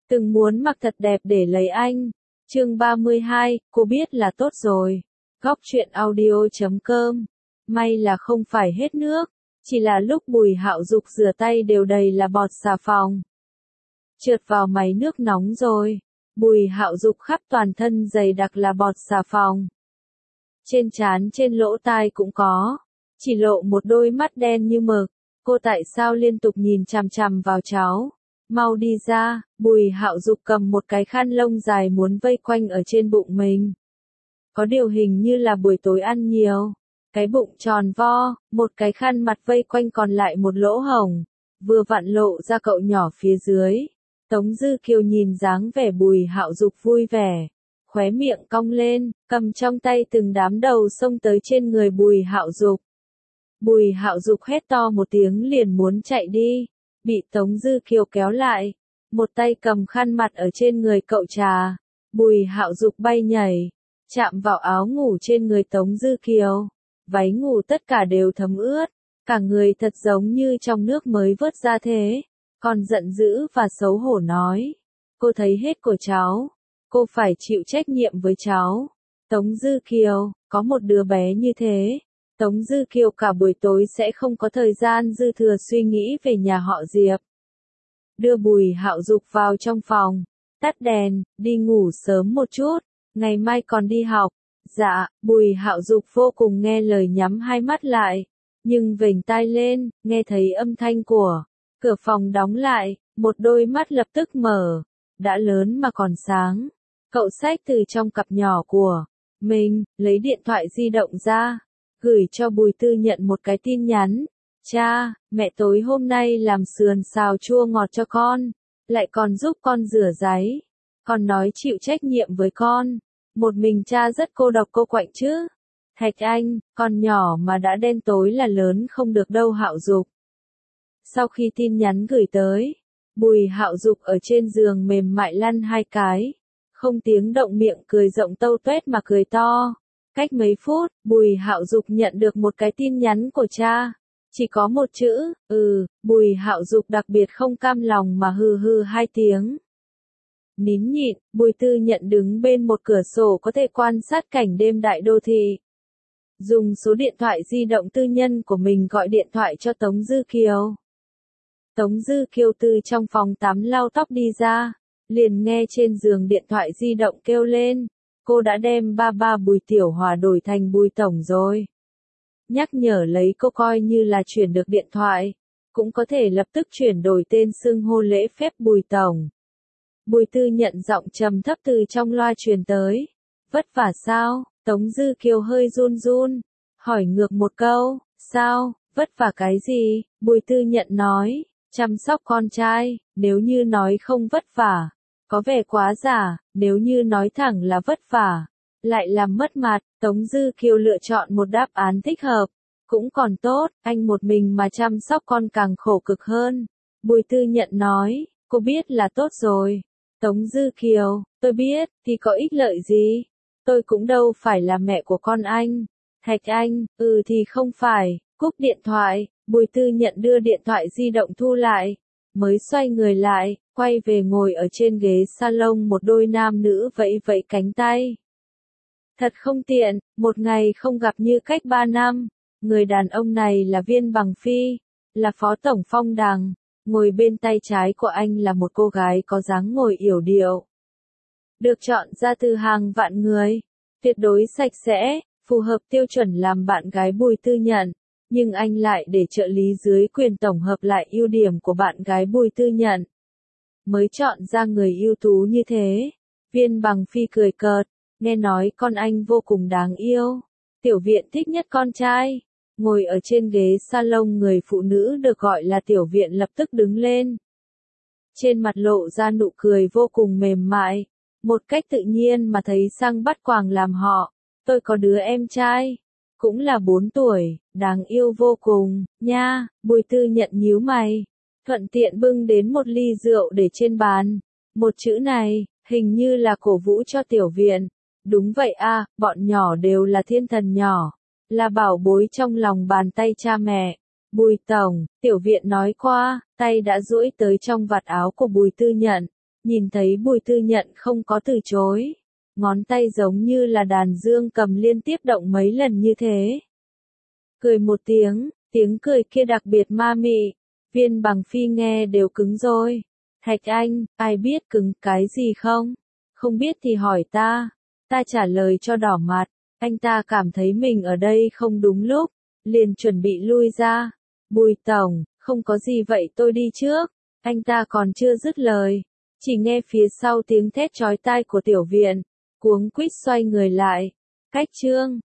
Từng muốn mặc thật đẹp để lấy anh. Chương 32, cô biết là tốt rồi. Góc truyện audio.com. May là không phải hết nước, chỉ là lúc Bùi Hạo Dục rửa tay đều đầy là bọt xà phòng. Trượt vào máy nước nóng rồi. Bùi Hạo Dục khắp toàn thân dày đặc là bọt xà phòng. Trên trán trên lỗ tai cũng có, chỉ lộ một đôi mắt đen như mực. Cô tại sao liên tục nhìn chằm chằm vào cháu? Mau đi ra. Bùi Hạo Dục cầm một cái khăn lông dài muốn vây quanh ở trên bụng mình. Có điều hình như là buổi tối ăn nhiều. Cái bụng tròn vo, một cái khăn mặt vây quanh còn lại một lỗ hổng, vừa vặn lộ ra cậu nhỏ phía dưới. Tống Dư Kiều nhìn dáng vẻ Bùi Hạo Dục vui vẻ, khóe miệng cong lên, cầm trong tay từng đám đầu xông tới trên người Bùi Hạo Dục. Bùi Hạo Dục hét to một tiếng liền muốn chạy đi, bị Tống Dư Kiều kéo lại, một tay cầm khăn mặt ở trên người cậu trà. Bùi Hạo Dục bay nhảy, chạm vào áo ngủ trên người Tống Dư Kiều, váy ngủ tất cả đều thấm ướt, cả người thật giống như trong nước mới vớt ra thế. Còn giận dữ và xấu hổ nói, cô thấy hết của cháu, cô phải chịu trách nhiệm với cháu. Tống Dư Kiều, có một đứa bé như thế, Tống Dư Kiều cả buổi tối sẽ không có thời gian dư thừa suy nghĩ về nhà họ Diệp. Đưa Bùi Hạo Dục vào trong phòng, tắt đèn, đi ngủ sớm một chút, ngày mai còn đi học. Dạ. Bùi Hạo Dục vô cùng nghe lời nhắm hai mắt lại, nhưng vểnh tai lên, nghe thấy âm thanh của cửa phòng đóng lại, một đôi mắt lập tức mở, đã lớn mà còn sáng. Cậu xách từ trong cặp nhỏ của mình, lấy điện thoại di động ra, gửi cho Bùi Tư Nhận một cái tin nhắn. Cha, mẹ tối hôm nay làm sườn xào chua ngọt cho con, lại còn giúp con rửa ráy, con nói chịu trách nhiệm với con. Một mình cha rất cô độc cô quạnh chứ. Thạch Anh, con nhỏ mà đã đen tối là lớn không được đâu Hạo Dục. Sau khi tin nhắn gửi tới, Bùi Hạo Dục ở trên giường mềm mại lăn hai cái, không tiếng động miệng cười rộng tâu tuét mà cười to. Cách mấy phút, Bùi Hạo Dục nhận được một cái tin nhắn của cha, chỉ có một chữ, Bùi Hạo Dục đặc biệt không cam lòng mà hừ hừ hai tiếng. Nín nhịn, Bùi Tư Nhận đứng bên một cửa sổ có thể quan sát cảnh đêm đại đô thị. Dùng số điện thoại di động tư nhân của mình gọi điện thoại cho Tống Dư Kiều. Tống Dư Kiều từ trong phòng tắm lau tóc đi ra, liền nghe trên giường điện thoại di động kêu lên, cô đã đem ba Bùi Tiểu Hòa đổi thành Bùi Tổng rồi. Nhắc nhở lấy cô coi như là chuyển được điện thoại, cũng có thể lập tức chuyển đổi tên xưng hô lễ phép Bùi Tổng. Bùi Tư Nhận giọng trầm thấp từ trong loa truyền tới. Vất vả sao? Tống Dư Kiều hơi run run, hỏi ngược một câu, sao, vất vả cái gì? Bùi Tư Nhận nói, chăm sóc con trai, nếu như nói không vất vả, có vẻ quá giả, nếu như nói thẳng là vất vả, lại làm mất mặt. Tống Dư Kiều lựa chọn một đáp án thích hợp, cũng còn tốt, anh một mình mà chăm sóc con càng khổ cực hơn. Bùi Tư Nhận nói, cô biết là tốt rồi. Tống Dư Kiều, tôi biết, thì có ích lợi gì? Tôi cũng đâu phải là mẹ của con anh. Thạch Anh, thì không phải. Cúp điện thoại, Bùi Tư Nhận đưa điện thoại di động thu lại, mới xoay người lại, quay về ngồi ở trên ghế salon một đôi nam nữ vẫy vẫy cánh tay. Thật không tiện, một ngày không gặp như cách 3 năm. Người đàn ông này là Viên Bằng Phi, là phó tổng Phong Đằng. Ngồi bên tay trái của anh là một cô gái có dáng ngồi yểu điệu. Được chọn ra từ hàng vạn người, tuyệt đối sạch sẽ, phù hợp tiêu chuẩn làm bạn gái Bùi Tư Nhận. Nhưng anh lại để trợ lý dưới quyền tổng hợp lại ưu điểm của bạn gái Bùi Tư Nhận. Mới chọn ra người ưu tú như thế. Viên Bằng Phi cười cợt, nghe nói con anh vô cùng đáng yêu. Tiểu Viện thích nhất con trai. Ngồi ở trên ghế salon người phụ nữ được gọi là Tiểu Viện lập tức đứng lên. Trên mặt lộ ra nụ cười vô cùng mềm mại, một cách tự nhiên mà thấy sang bắt quàng làm họ. Tôi có đứa em trai, cũng là 4 tuổi, đáng yêu vô cùng, nha. Bùi Tư Nhận nhíu mày, thuận tiện bưng đến một ly rượu để trên bàn. Một chữ này, hình như là cổ vũ cho Tiểu Viện. Đúng vậy a, bọn nhỏ đều là thiên thần nhỏ, là bảo bối trong lòng bàn tay cha mẹ. Bùi Tổng, Tiểu Viện nói qua, tay đã duỗi tới trong vạt áo của Bùi Tư Nhận, Nhìn thấy Bùi Tư Nhận không có từ chối. Ngón tay giống như là đàn dương cầm liên tiếp động mấy lần như thế. Cười một tiếng, tiếng cười kia đặc biệt ma mị. Viên Bằng Phi nghe đều cứng rồi. Thạch Anh, ai biết cứng cái gì không? Không biết thì hỏi ta. Ta trả lời cho đỏ mặt. Anh ta cảm thấy mình ở đây không đúng lúc. Liền chuẩn bị lui ra. Bùi tổng, không có gì vậy tôi đi trước. Anh ta còn chưa dứt lời. Chỉ nghe phía sau tiếng thét chói tai của Tiểu Viện. Cuống quýt xoay người lại. Cách chương.